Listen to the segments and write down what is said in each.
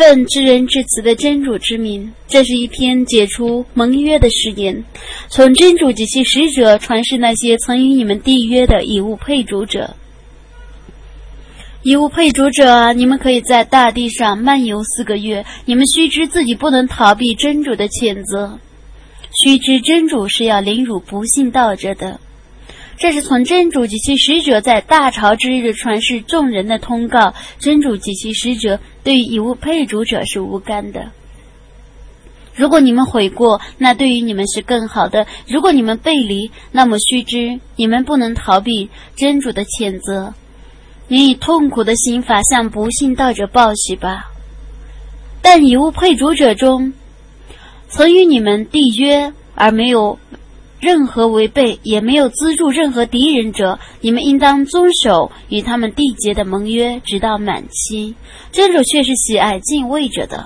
奉至仁至慈的真主之名，这是一篇解除盟约的誓言，从真主及其使者传示那些曾与你们缔约的以物配主者。以物配主者啊，你们可以在大地上漫游4个月，你们须知自己不能逃避真主的谴责，须知真主是要凌辱不信道者的。这是从真主及其使者在大潮之日传示众人的通告，真主及其使者对于以物配主者是无干的。如果你们悔过，那对于你们是更好的；如果你们背离，那么须知你们不能逃避真主的谴责。你以痛苦的刑罚向不信道者报喜吧。但以物配主者中，曾与你们缔约而没有任何违背，也没有资助任何敌人者，你们应当遵守与他们缔结的盟约，直到满期。真主却是喜爱敬畏者的。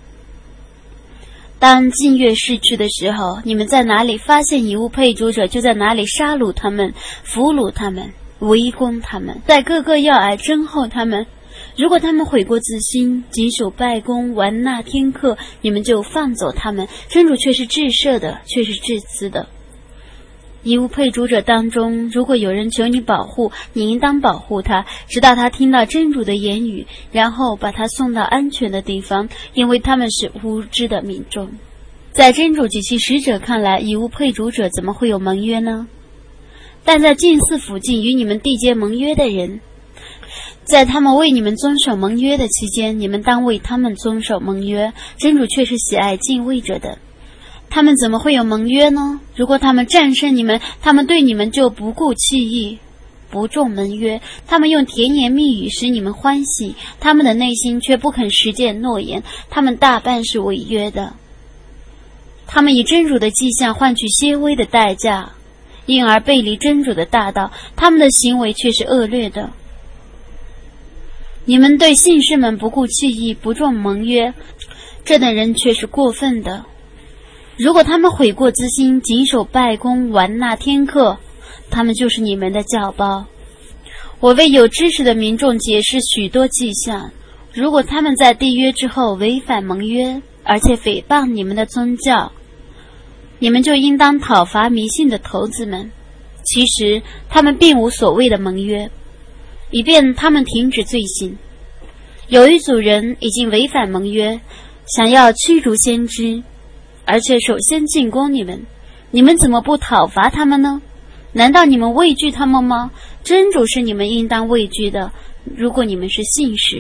当禁月逝去的时候，你们在哪里发现以物配主者，就在哪里杀戮他们，俘虏他们，围攻他们，在各个要隘征候他们。如果他们悔过自新，谨守拜功，玩纳天课，你们就放走他们。真主却是至赦的，却是至慈的。以物配主者当中，如果有人求你保护，你应当保护他，直到他听到真主的言语，然后把他送到安全的地方，因为他们是无知的民众。在真主及其使者看来，以物配主者怎么会有盟约呢？但在近寺附近与你们缔结盟约的人，在他们为你们遵守盟约的期间，你们当为他们遵守盟约，真主却是喜爱敬畏者的。他们怎么会有盟约呢？如果他们战胜你们，他们对你们就不顾弃义，不重盟约。他们用甜言蜜语使你们欢喜，他们的内心却不肯实践诺言，他们大半是违约的。他们以真主的迹象换取些微的代价，因而背离真主的大道，他们的行为却是恶劣的。你们对信士们不顾弃义，不重盟约，这等人却是过分的。如果他们悔过自新，谨守拜功，玩纳天课，他们就是你们的教包。我为有知识的民众解释许多迹象，如果他们在缔约之后违反盟约，而且诽谤你们的宗教，你们就应当讨伐迷信的头子们。其实他们并无所谓的盟约，以便他们停止罪行。有一组人已经违反盟约，想要驱逐先知，而且首先进攻你们，你们怎么不讨伐他们呢？难道你们畏惧他们吗？真主是你们应当畏惧的，如果你们是信士。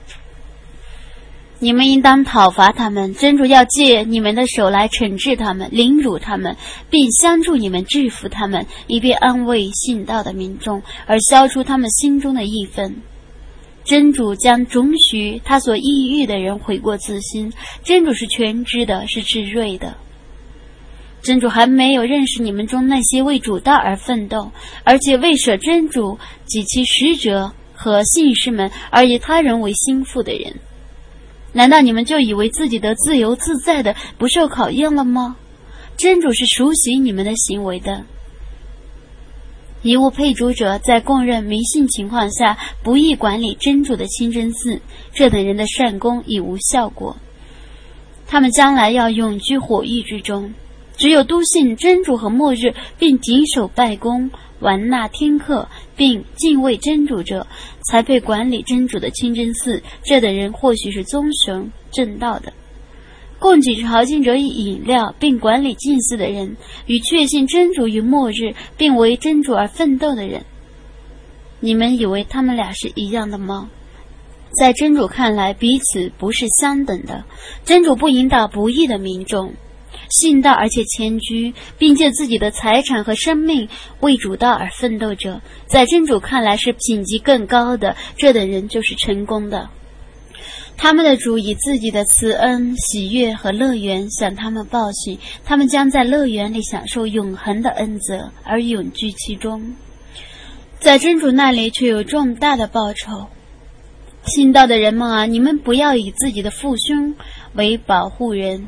你们应当讨伐他们，真主要借你们的手来惩治他们，凌辱他们，并相助你们制服他们，以便安慰信道的民众，而消除他们心中的义愤。真主将准许他所抑郁的人悔过自新，真主是全知的，是至睿的。真主还没有认识你们中那些为主道而奋斗，而且为舍真主及其使者和信士们而以他人为心腹的人。难道你们就以为自己的自由自在的不受考验了吗？真主是熟悉你们的行为的。以物配主者在供认迷信情况下不易管理真主的清真寺，这等人的善功已无效果，他们将来要永居火狱之中。只有笃信真主和末日，并谨守拜功，玩纳天课，并敬畏真主者，才配管理真主的清真寺，这等人或许是遵守正道的。供给朝觐者以饮料并管理祭祀的人，与确信真主与末日并为真主而奋斗的人，你们以为他们俩是一样的吗？在真主看来，彼此不是相等的。真主不引导不义的民众，信道而且谦居，并借自己的财产和生命为主道而奋斗者，在真主看来是品级更高的，这等人就是成功的。他们的主以自己的慈恩、喜悦和乐园向他们报喜，他们将在乐园里享受永恒的恩泽，而永居其中。在真主那里却有重大的报酬。信道的人们啊，你们不要以自己的父兄为保护人。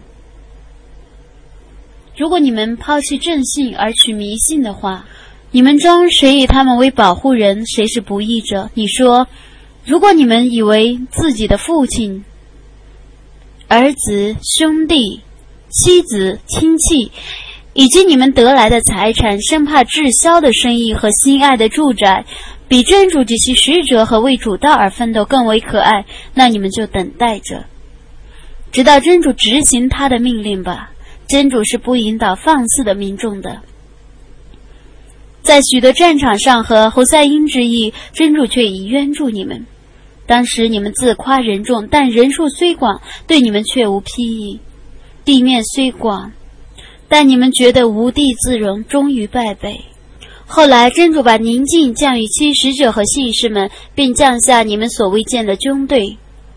如果你们抛弃正信而取迷信的话，你们中谁以他们为保护人，谁是不义者？你说，如果你们以为自己的父亲儿子、兄弟、妻子、亲戚，以及你们得来的财产，生怕滞销的生意和心爱的住宅比真主及其使者和为主道而奋斗更为可爱，那你们就等待着，直到真主执行他的命令吧。真主是不引导放肆的民众的。在许多战场上和侯赛因之役，真主却已援助你们。当时你们自夸人众，但人数虽广，对你们却无裨益；地面虽广，但你们觉得无地自容，终于败北。后来真主把宁静降于其使者和信士们，并降下你们所未见的军队。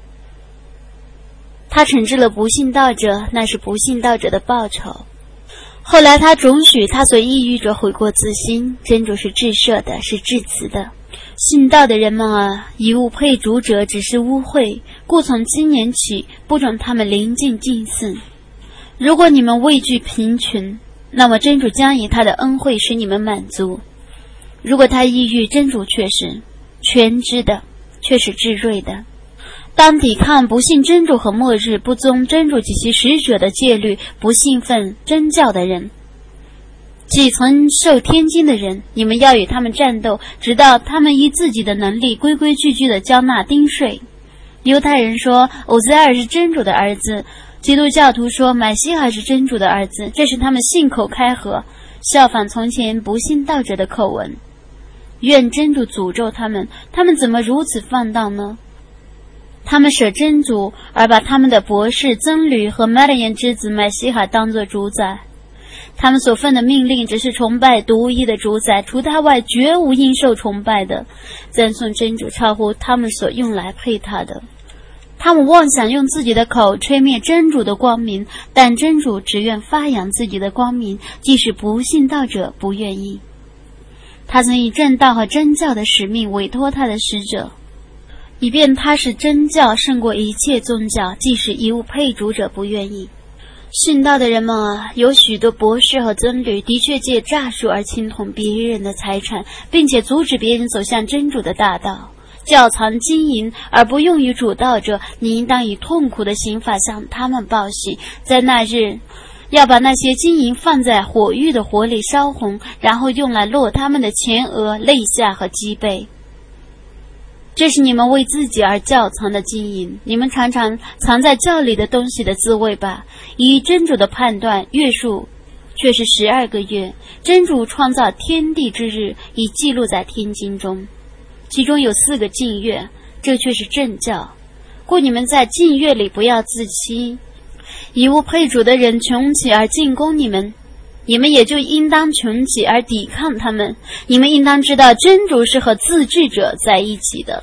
他惩治了不信道者，那是不信道者的报酬。后来他准许他所抑郁者悔过自新，真主是至赦的，是至慈的。信道的人们啊，以物配主者只是污秽，故从今年起不准他们临近祭祀。如果你们畏惧贫穷，那么真主将以他的恩惠使你们满足。如果他抑郁，真主却是全知的，却是至睿的。当抵抗不信真主和末日，不遵真主及其使者的戒律，不信奉真教的人，即曾受天经的人，你们要与他们战斗，直到他们依自己的能力规规矩矩地交纳丁税。犹太人说欧塞尔是真主的儿子，基督教徒说买西海是真主的儿子，这是他们信口开河，效仿从前不信道者的口吻。愿真主诅咒他们，他们怎么如此放荡呢？他们舍真主，而把他们的博士、僧侣和麦勒延之子买西海当作主宰。他们所奉的命令只是崇拜独一的主宰，除他外绝无应受崇拜的。赞颂真主超乎他们所用来配他的。他们妄想用自己的口吹灭真主的光明，但真主只愿发扬自己的光明，即使不信道者不愿意。他曾以正道和真教的使命委托他的使者，以便他是真教胜过一切宗教，即使以物配主者不愿意。信道的人们啊，有许多博士和僧侣的确借诈术而侵统别人的财产，并且阻止别人走向真主的大道。窖藏金银而不用于主道者，你应当以痛苦的刑罚向他们报喜。在那日，要把那些金银放在火狱的火里烧红，然后用来落他们的前额、肋下和脊背。这是你们为自己而窖藏的金银，你们常常藏在窖里的东西的滋味吧。以真主的判断，月数却是12个月。真主创造天地之日，已记录在天经中，其中有4个禁月，这却是正教。故你们在禁月里不要自欺。以物配主的人穷起而进攻你们，你们也就应当穷起而抵抗他们。你们应当知道，真主是和自治者在一起的。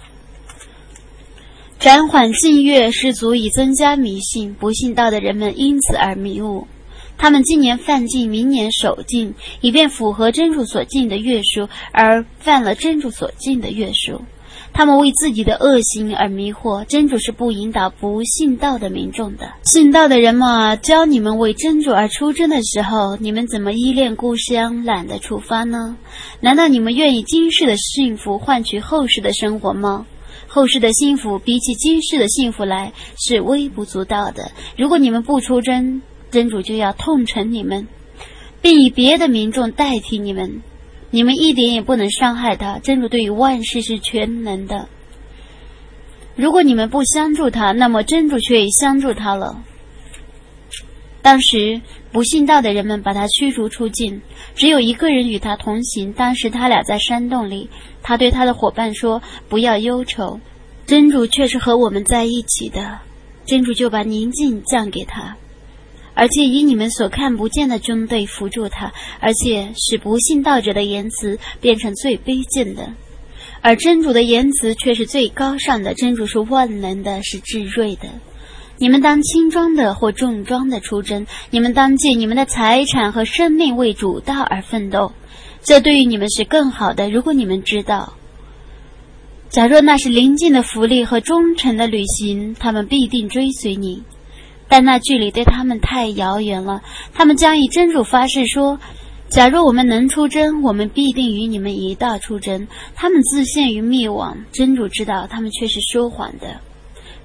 暂缓禁月是足以增加迷信，不信道的人们因此而迷误。他们今年犯禁，明年守禁，以便符合真主所禁的月数，而犯了真主所禁的月数。他们为自己的恶行而迷惑，真主是不引导不信道的民众的。信道的人们啊，教你们为真主而出征的时候，你们怎么依恋故乡，懒得出发呢？难道你们愿意今世的幸福换取后世的生活吗？后世的幸福比起今世的幸福来是微不足道的。如果你们不出征，真主就要痛惩你们，并以别的民众代替你们。你们一点也不能伤害他，真主对于万事是全能的。如果你们不相助他，那么真主却已相助他了。当时不信道的人们把他驱逐出境，只有一个人与他同行。当时他俩在山洞里，他对他的伙伴说，不要忧愁，真主却是和我们在一起的。真主就把宁静降给他，而且以你们所看不见的军队扶助他，而且使不信道者的言辞变成最卑贱的，而真主的言辞却是最高尚的。真主是万能的，是至睿的。你们当轻装的或重装的出征，你们当借你们的财产和生命为主道而奋斗，这对于你们是更好的，如果你们知道。假若那是临近的福利和忠诚的旅行，他们必定追随你，但那距离对他们太遥远了。他们将以真主发誓说，假若我们能出征，我们必定与你们一道出征。他们自陷于灭亡，真主知道他们却是说谎的。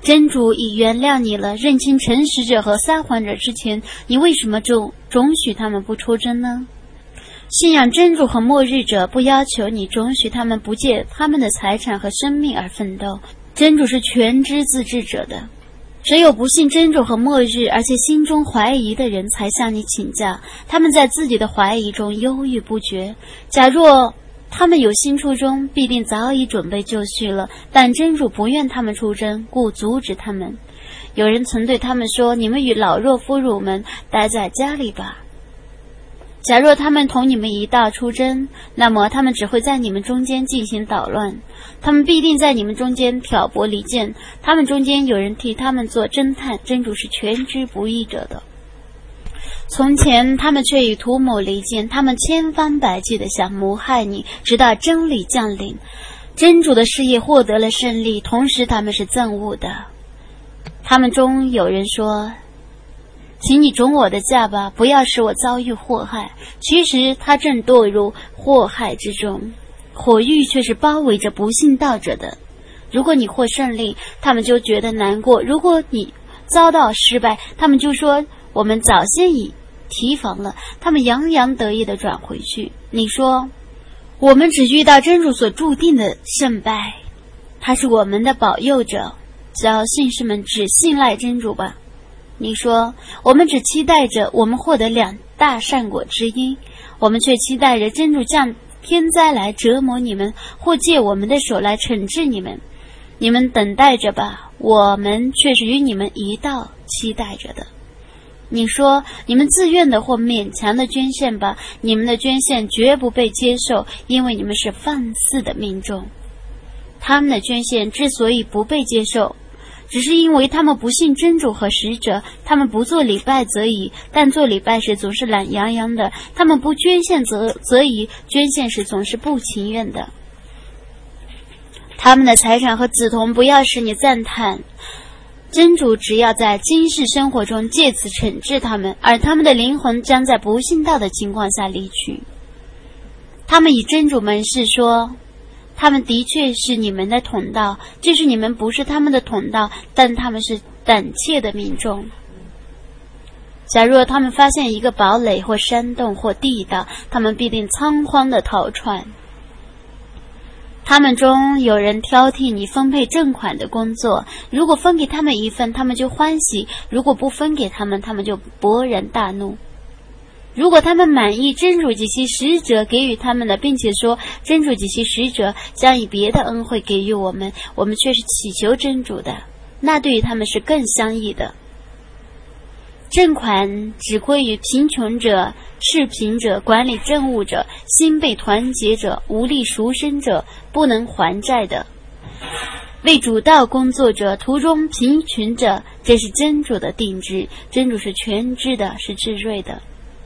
真主已原谅你了，认清诚实者和撒谎者之前，你为什么就准许他们不出征呢？信仰真主和末日者不要求你准许他们不借他们的财产和生命而奋斗，真主是全知自治者的。只有不信真主和末日，而且心中怀疑的人才向你请教，他们在自己的怀疑中忧郁不决。假若他们有心出征，必定早已准备就绪了，但真主不愿他们出征，故阻止他们。有人曾对他们说，你们与老弱妇孺们待在家里吧。假若他们同你们一道出征，那么他们只会在你们中间进行捣乱，他们必定在你们中间挑拨离间，他们中间有人替他们做侦探，真主是全知不义者的。从前他们却与图谋离间，他们千方百计地想谋害你，直到真理降临，真主的事业获得了胜利，同时他们是憎恶的。他们中有人说，请你准我的价吧，不要使我遭遇祸害。其实他正堕入祸害之中，火狱却是包围着不信道者的。如果你获胜利，他们就觉得难过；如果你遭到失败，他们就说我们早先已提防了，他们洋洋得意地转回去。你说我们只遇到真主所注定的胜败，他是我们的保佑者，叫信士们只信赖真主吧。你说我们只期待着我们获得2大善果之一，我们却期待着真主降天灾来折磨你们，或借我们的手来惩治你们。你们等待着吧，我们却是与你们一道期待着的。你说你们自愿的或勉强的捐献吧，你们的捐献绝不被接受，因为你们是放肆的民众。他们的捐献之所以不被接受，只是因为他们不信真主和使者，他们不做礼拜则已，但做礼拜时总是懒洋洋的；他们不捐献则已，捐献时总是不情愿的。他们的财产和子童不要使你赞叹，真主只要在今世生活中借此惩治他们，而他们的灵魂将在不信道的情况下离去。他们以真主盟誓说，他们的确是你们的同道，就是你们不是他们的同道，但他们是胆怯的民众。假若他们发现一个堡垒或山洞或地道，他们必定仓皇地逃窜。他们中有人挑剔你分配正款的工作，如果分给他们一份，他们就欢喜；如果不分给他们，他们就勃然大怒。如果他们满意真主及其使者给予他们的，并且说真主及其使者将以别的恩惠给予我们，我们却是祈求真主的，那对于他们是更相宜的。正款只归于贫穷者、赤贫者、管理政务者、心被团结者、无力赎身者、不能还债的、为主道工作者、途中贫穷者，这是真主的定制，真主是全知的，是至睿的。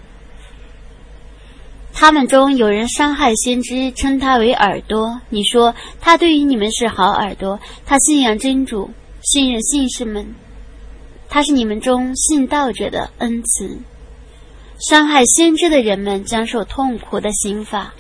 他们中有人伤害先知，称他为耳朵，你说他对于你们是好耳朵，他信仰真主，信任信士们，他是你们中信道者的恩慈。伤害先知的人们将受痛苦的刑罚。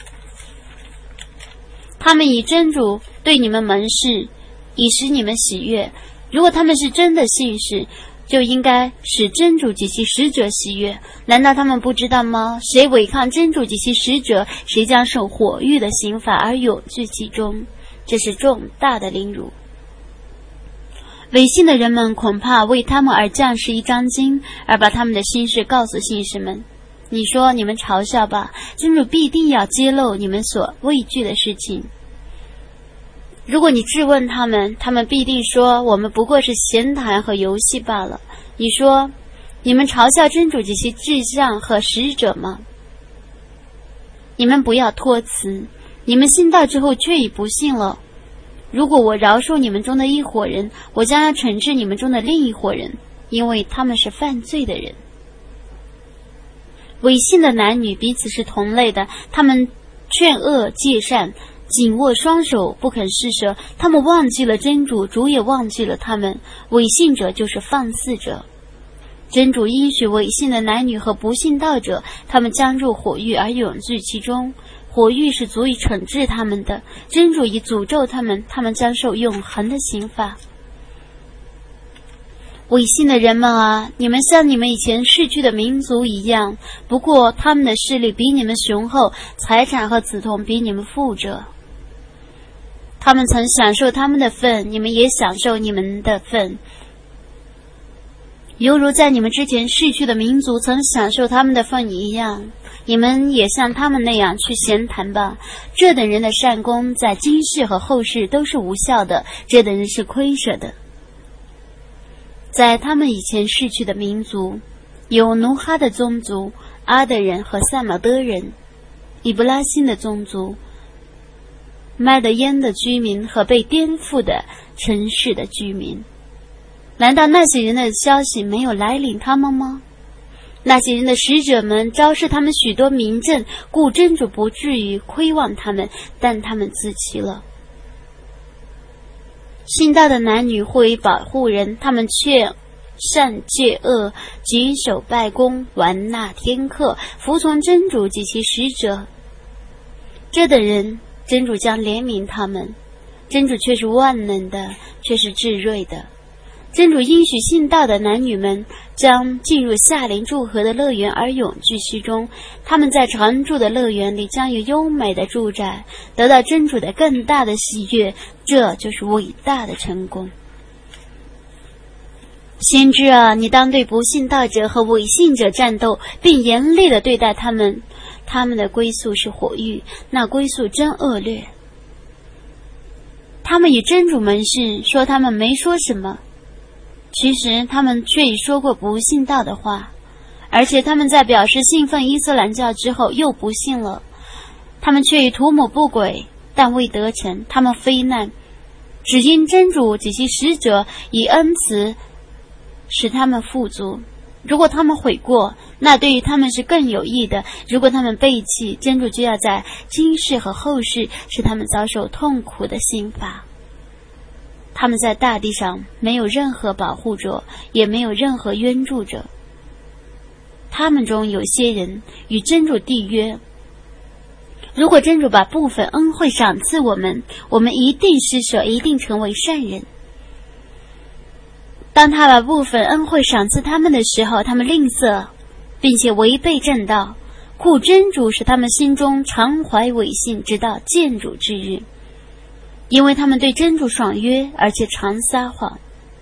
他们以真主对你们盟誓，以使你们喜悦。如果他们是真的信士，就应该使真主及其使者喜悦。难道他们不知道吗？谁违抗真主及其使者，谁将受火狱的刑罚而永居其中，这是重大的凌辱。违信的人们恐怕为他们而降示一张经，而把他们的心事告诉信士们。你说你们嘲笑吧，真主必定要揭露你们所畏惧的事情。如果你质问他们，他们必定说我们不过是闲谈和游戏罢了。你说你们嘲笑真主及其至上和使者吗？你们不要托辞，你们信道之后却已不信了。如果我饶恕你们中的一伙人，我将要惩治你们中的另一伙人，因为他们是犯罪的人。违信的男女彼此是同类的，他们劝恶戒善，紧握双手不肯施舍，他们忘记了真主，主也忘记了他们。违信者就是放肆者。真主应许违信的男女和不信道者，他们将入火狱而永居其中，火狱是足以惩治他们的。真主已诅咒他们，他们将受永恒的刑罚。 违信的人们啊，你们像你们以前逝去的民族一样，不过他们的势力比你们雄厚，财产和子童比你们富着。他们曾享受他们的份，你们也享受你们的份，犹如在你们之前逝去的民族曾享受他们的份一样。你们也像他们那样去闲谈吧。这等人的善功在今世和后世都是无效的，这等人是亏舍的。在他们以前逝去的民族，有努哈的宗族、阿德人和萨马德人，以布拉辛的宗族、麦德烟的居民和被颠覆的城市的居民。难道那些人的消息没有来临他们吗？那些人的使者们昭示他们许多明证，故真主不至于亏望他们，但他们自欺了。信道的男女互为保护人，他们却善戒恶，举手拜功，玩纳天客，服从真主及其使者。这等人真主将怜悯他们，真主却是万能的，却是至睿的。真主应许信道的男女们将进入夏林祝和的乐园而永居其中，他们在常住的乐园里将有优美的住宅，得到真主的更大的喜悦，这就是伟大的成功。先知啊，你当对不信道者和违信者战斗，并严厉地对待他们，他们的归宿是火狱，那归宿真恶劣。他们与真主盟誓，说他们没说什么，其实他们却已说过不信道的话，而且他们在表示信奉伊斯兰教之后又不信了。他们却已图谋不轨，但未得逞，他们非难，只因真主及其使者以恩慈使他们富足。如果他们悔过，那对于他们是更有益的；如果他们背弃，真主就要在今世和后世使他们遭受痛苦的刑罚。他们在大地上没有任何保护者，也没有任何援助者。他们中有些人与真主缔约，如果真主把部分恩惠赏赐我们，我们一定施舍，一定成为善人。当他把部分恩惠赏赐他们的时候，他们吝啬，并且违背正道，故真主使他们心中常怀违信，直到见主之日。因为他们对真主爽约，而且常撒谎。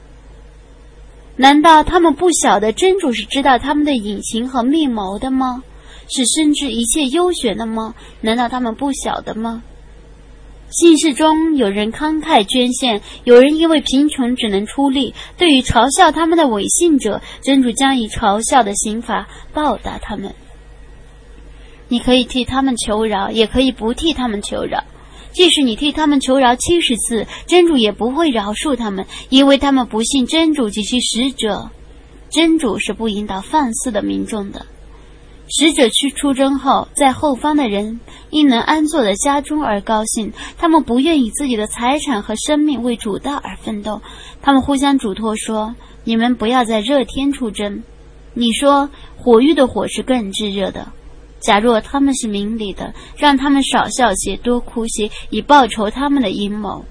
难道他们不晓得真主是知道他们的隐情和密谋的吗？是深知一切优选的吗？难道他们不晓得吗？信士中有人慷慨捐献，有人因为贫穷只能出力。对于嘲笑他们的违信者，真主将以嘲笑的刑罚报答他们。你可以替他们求饶，也可以不替他们求饶。即使你替他们求饶70次，真主也不会饶恕他们，因为他们不信真主及其使者。真主是不引导放肆的民众的。使者去出征后，在后方的人因能安坐在家中而高兴，他们不愿以自己的财产和生命为主道而奋斗。他们互相嘱托说，你们不要在热天出征。你说火狱的火是更炙热的。假若他们是明理的，让他们少笑些，多哭些，以报仇他们的阴谋。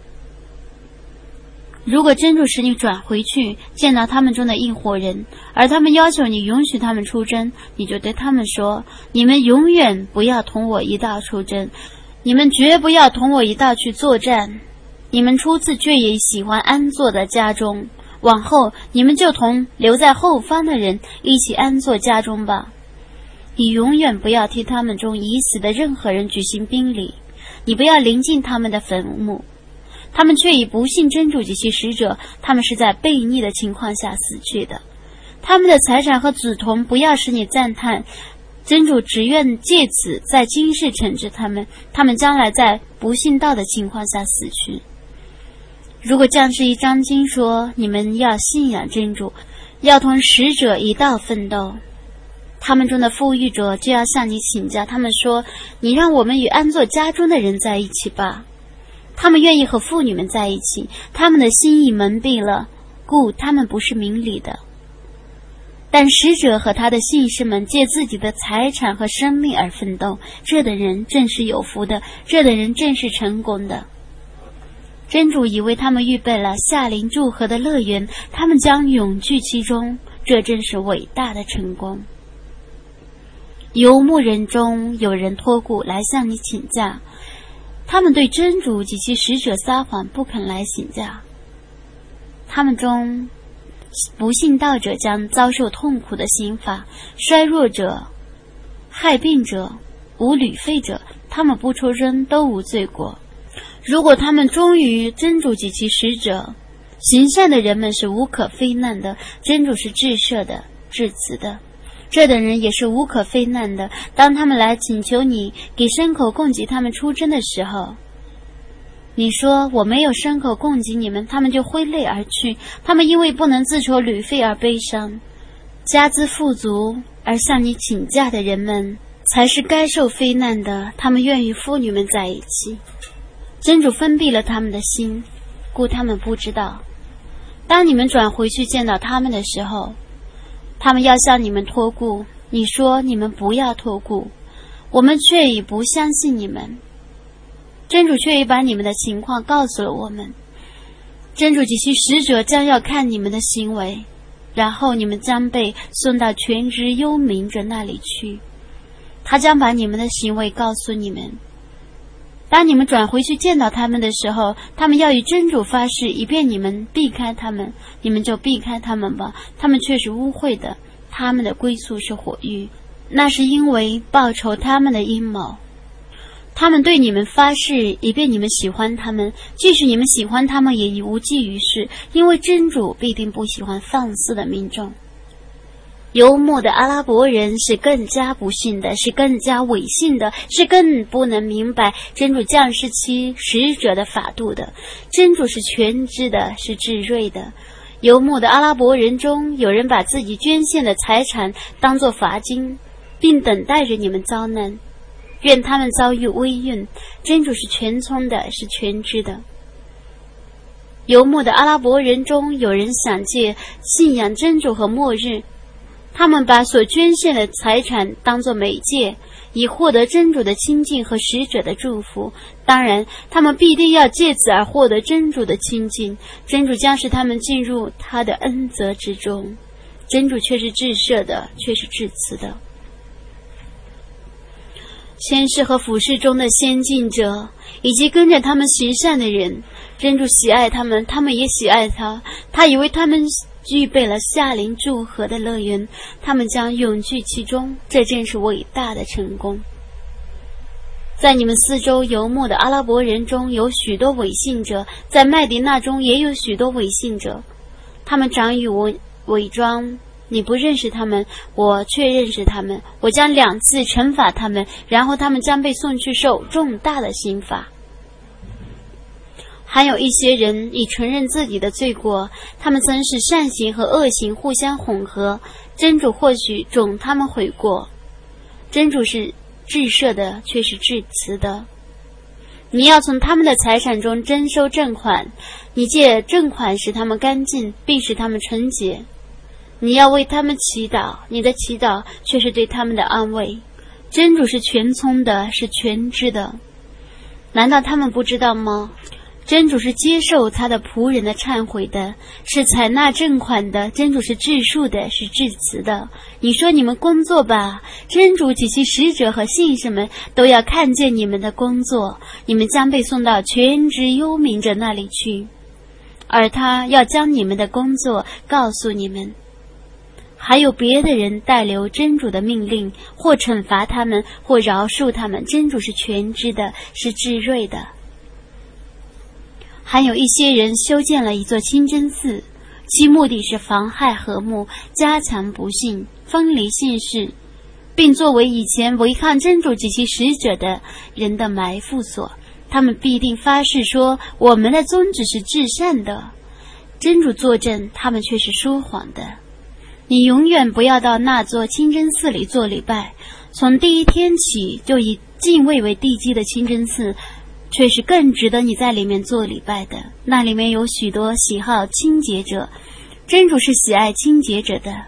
如果真主使你转回去，见到他们中的一伙人，而他们要求你允许他们出征，你就对他们说，你们永远不要同我一道出征，你们绝不要同我一道去作战。你们初次却也喜欢安坐在家中，往后你们就同留在后方的人一起安坐家中吧。你永远不要替他们中已死的任何人举行宾礼，你不要临近他们的坟墓。他们却已不信真主及其使者，他们是在悖逆的情况下死去的。他们的财产和子童不要使你赞叹，真主只愿借此在今世惩治他们，他们将来在不信道的情况下死去。如果降世一章经说，你们要信仰真主，要同使者一道奋斗，他们中的富裕者就要向你请教，他们说，你让我们与安坐家中的人在一起吧。他们愿意和妇女们在一起，他们的心意蒙蔽了，故他们不是明理的。但使者和他的信士们借自己的财产和生命而奋斗，这等人正是有福的，这等人正是成功的。 真主已为他们预备了夏林祝贺的乐园，他们将永居其中，这真是伟大的成功。游牧人中有人托孤来向你请假，他们对真主及其使者撒谎，不肯来请假。他们中不信道者将遭受痛苦的刑罚，衰弱者、害病者、无旅费者，他们不出征都无罪过。如果他们忠于真主及其使者，行善的人们是无可非难的，真主是至赦的、至慈的。这等人也是无可非难的，当他们来请求你给牲口供给他们出征的时候，你说我没有牲口供给你们，他们就挥泪而去，他们因为不能自筹旅费而悲伤。家资富足而向你请假的人们才是该受非难的，他们愿与妇女们在一起。真主封闭了他们的心，故他们不知道。当你们转回去见到他们的时候，他们要向你们托孤，你说你们不要托孤，我们却已不相信你们。真主却已把你们的情况告诉了我们，真主及其使者将要看你们的行为，然后你们将被送到全知幽冥者那里去，他将把你们的行为告诉你们。当你们转回去见到他们的时候，他们要与真主发誓，以便你们避开他们，你们就避开他们吧，他们却是污秽的，他们的归宿是火狱，那是因为报仇他们的阴谋。他们对你们发誓，以便你们喜欢他们，即使你们喜欢他们也已无济于事，因为真主必定不喜欢放肆的民众。游牧的阿拉伯人是更加不幸的，是更加违信的，是更不能明白真主降世其使者的法度的。真主是全知的，是至睿的。游牧的阿拉伯人中有人把自己捐献的财产当作罚金，并等待着你们遭难，愿他们遭遇危运。真主是全聪的，是全知的。游牧的阿拉伯人中有人想借信仰真主和末日，他们把所捐献的财产当作媒介，以获得真主的亲近和使者的祝福。当然，他们必定要借此而获得真主的亲近，真主将使他们进入他的恩泽之中。真主却是至赦的，却是至慈的。先世和俯视中的先进者，以及跟着他们行善的人，真主喜爱他们，他们也喜爱他。他以为他们具备了夏林祝贺的乐园，他们将永居其中，这正是伟大的成功。在你们四周游牧的阿拉伯人中有许多伪信者，在麦迪那中也有许多伪信者，他们长于伪装，你不认识他们，我却认识他们，我将2次惩罚他们，然后他们将被送去受重大的刑罚。还有一些人已承认自己的罪过，他们曾使善行和恶行互相混合，真主或许准他们悔过。真主是至赦的，却是至慈的。你要从他们的财产中征收正款，你借正款使他们干净，并使他们纯洁。你要为他们祈祷，你的祈祷却是对他们的安慰。真主是全聪的，是全知的。难道他们不知道吗？真主是接受他的仆人的忏悔的，是采纳正款的。真主是至恕的，是至慈的。你说你们工作吧，真主及其使者和信士们都要看见你们的工作，你们将被送到全知幽冥者那里去，而他要将你们的工作告诉你们。还有别的人代留真主的命令，或惩罚他们，或饶恕他们。真主是全知的，是至睿的。还有一些人修建了一座清真寺，其目的是妨害和睦，加强不信，分离信士，并作为以前违抗真主及其使者的人的埋伏所。他们必定发誓说，我们的宗旨是至善的。真主作证，他们却是说谎的。你永远不要到那座清真寺里做礼拜，从第一天起就以敬畏为地基的清真寺却是更值得你在里面做礼拜的。那里面有许多喜好清洁者，真主是喜爱清洁者的。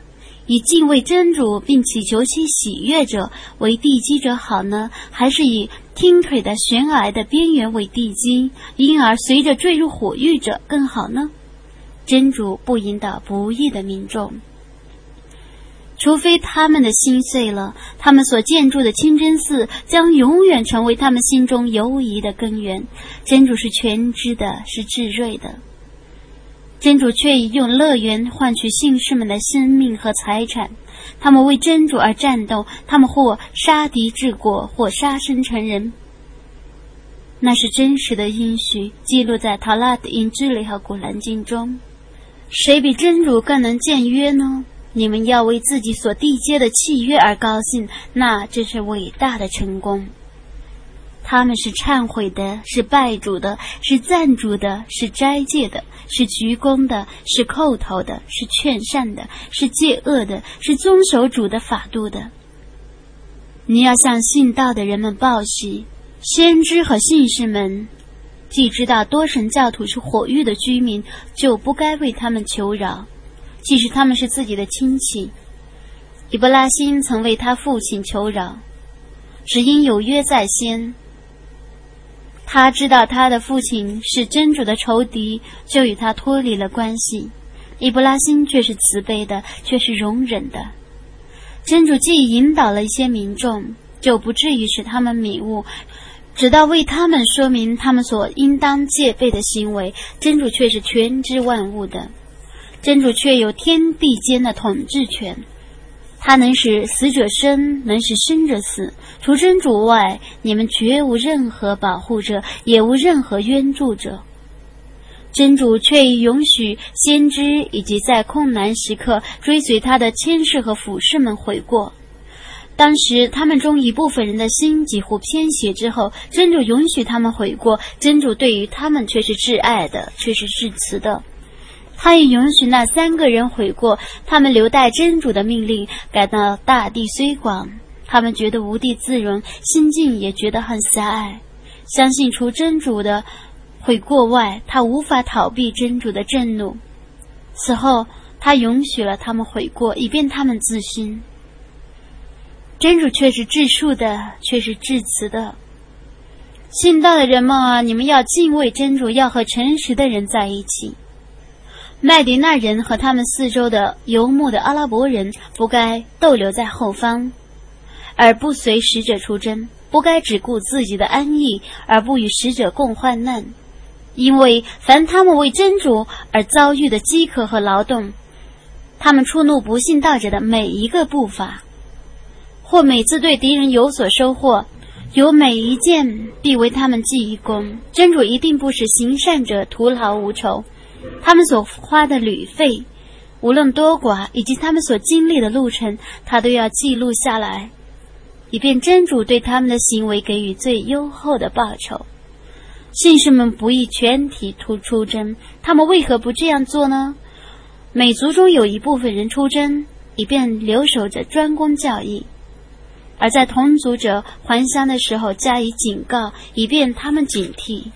以敬畏真主并祈求其喜悦者为地基者好呢，还是以听腿的悬崖的边缘为地基，因而随着坠入火狱者更好呢？真主不引导不义的民众，除非他们的心碎了，他们所建筑的清真寺将永远成为他们心中犹疑的根源。真主是全知的，是至睿的。真主却以用乐园换取信士们的生命和财产，他们为真主而战斗，他们或杀敌治国，或杀身成仁。那是真实的应许，记录在塔拉的英智里和古兰经中。谁比真主更能僭约呢？你们要为自己所缔结的契约而高兴，那真是伟大的成功。他们是忏悔的，是拜主的，是赞主的，是斋戒的，是鞠躬的，是叩头的，是劝善的，是戒恶的，是遵守主的法度的。你要向信道的人们报喜，先知和信士们既知道多神教徒是火狱的居民，就不该为他们求饶，即使他们是自己的亲戚。以布拉欣曾为他父亲求饶，只因有约在先。他知道他的父亲是真主的仇敌，就与他脱离了关系。以布拉欣却是慈悲的，却是容忍的。真主既引导了一些民众，就不至于使他们迷雾，直到为他们说明他们所应当戒备的行为。真主却是全知万物的，真主却有天地间的统治权，他能使死者生，能使生者死。除真主外，你们绝无任何保护者，也无任何援助者。真主却已允许先知以及在困难时刻追随他的谦士和辅士们悔过。当时他们中一部分人的心几乎偏斜之后，真主允许他们悔过。真主对于他们却是挚爱的，却是至慈的。他也允许那3个人悔过，他们留待真主的命令，感到大地虽广，他们觉得无地自容，心境也觉得很狭隘。相信除真主的悔过外，他无法逃避真主的震怒。此后他允许了他们悔过，以便他们自新。真主却是至恕的，却是至慈的。信道的人们啊，你们要敬畏真主，要和诚实的人在一起。麦迪那人和他们四周的游牧的阿拉伯人不该逗留在后方，而不随使者出征，不该只顾自己的安逸，而不与使者共患难。因为凡他们为真主而遭遇的饥渴和劳动，他们触怒不信道者的每一个步伐，或每次对敌人有所收获，有每一件必为他们记一功。真主一定不使行善者徒劳无酬，他们所花的旅费，无论多寡，以及他们所经历的路程，他都要记录下来，以便真主对他们的行为给予最优厚的报酬。信士们不宜全体出征，他们为何不这样做呢？每族中有一部分人出征，以便留守者专攻教义，而在同族者还乡的时候加以警告，以便他们警惕。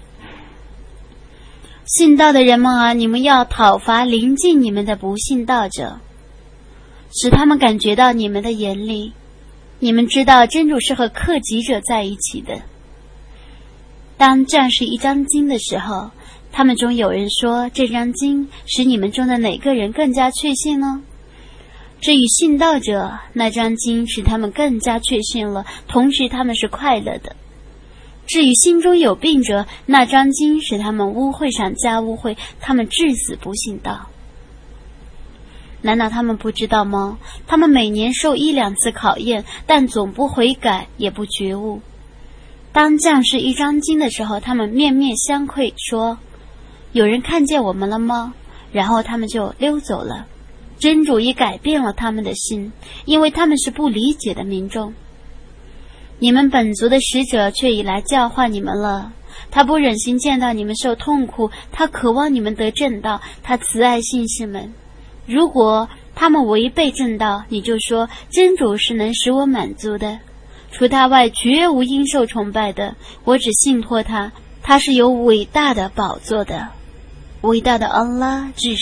信道的人们啊，你们要讨伐临近你们的不信道者，使他们感觉到你们的严厉。你们知道真主是和克己者在一起的。当战士一张经的时候，他们中有人说，这张经使你们中的哪个人更加确信呢？至于信道者，那张经使他们更加确信了，同时他们是快乐的。至于心中有病者，那张经使他们污秽上加污秽，他们至死不信道。难道他们不知道吗？他们每年受1-2次考验，但总不悔改，也不觉悟。当将士一张经的时候，他们面面相觑，说：有人看见我们了吗？然后他们就溜走了。真主已改变了他们的心，因为他们是不理解的民众。你们本族的使者却已来教化你们了，他不忍心见到你们受痛苦，他渴望你们得正道，他慈爱信士们。如果他们违背正道，你就说真主是能使我满足的，除他外绝无应受崇拜的，我只信托他，他是有伟大的宝座的。伟大的安拉至